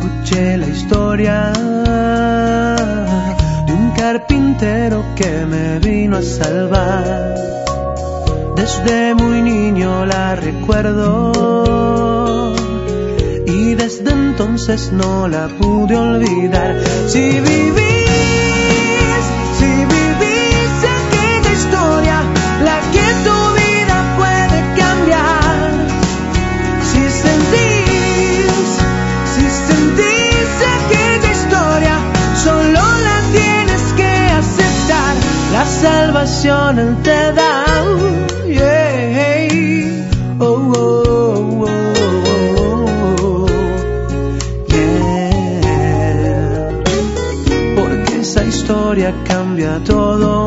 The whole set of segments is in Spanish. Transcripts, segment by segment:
escuché la historia de un carpintero que me vino a salvar. Desde muy niño la recuerdo y desde entonces no la pude olvidar. Si vivís aquella historia, la que tu vida puede cambiar. Si sentís aquella historia, solo la tienes que aceptar. La salvación Él te da. Yeah. Oh, oh, oh, oh. Yeah. Porque esa historia cambia todo,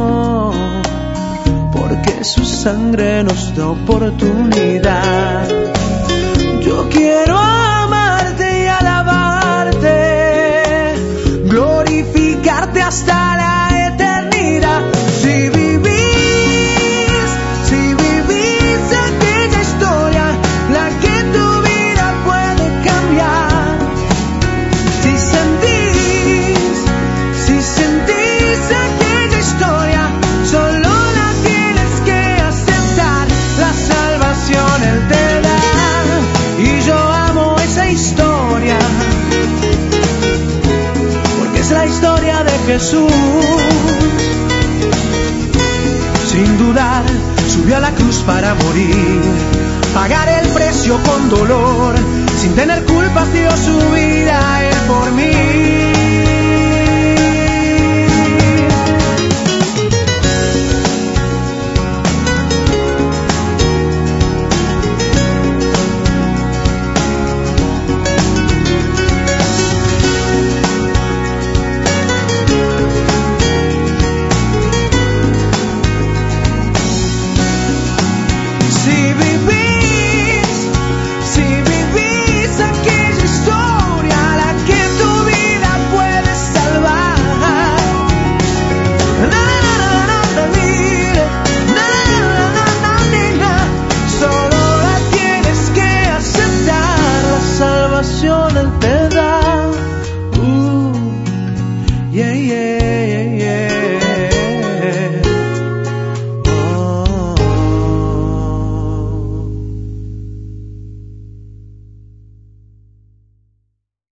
porque su sangre nos da oportunidad. Yo quiero amarte y alabarte, glorificarte hasta la eternidad. Si vivís aquella historia, la que tu vida puede cambiar. Si sentís aquella historia, solo la tienes que aceptar. La salvación Él te da, y yo amo esa historia, porque es la historia de Jesús. Sin dudar, subió a la cruz para morir, pagar el precio con dolor. Sin tener culpas dio su vida Él por mí.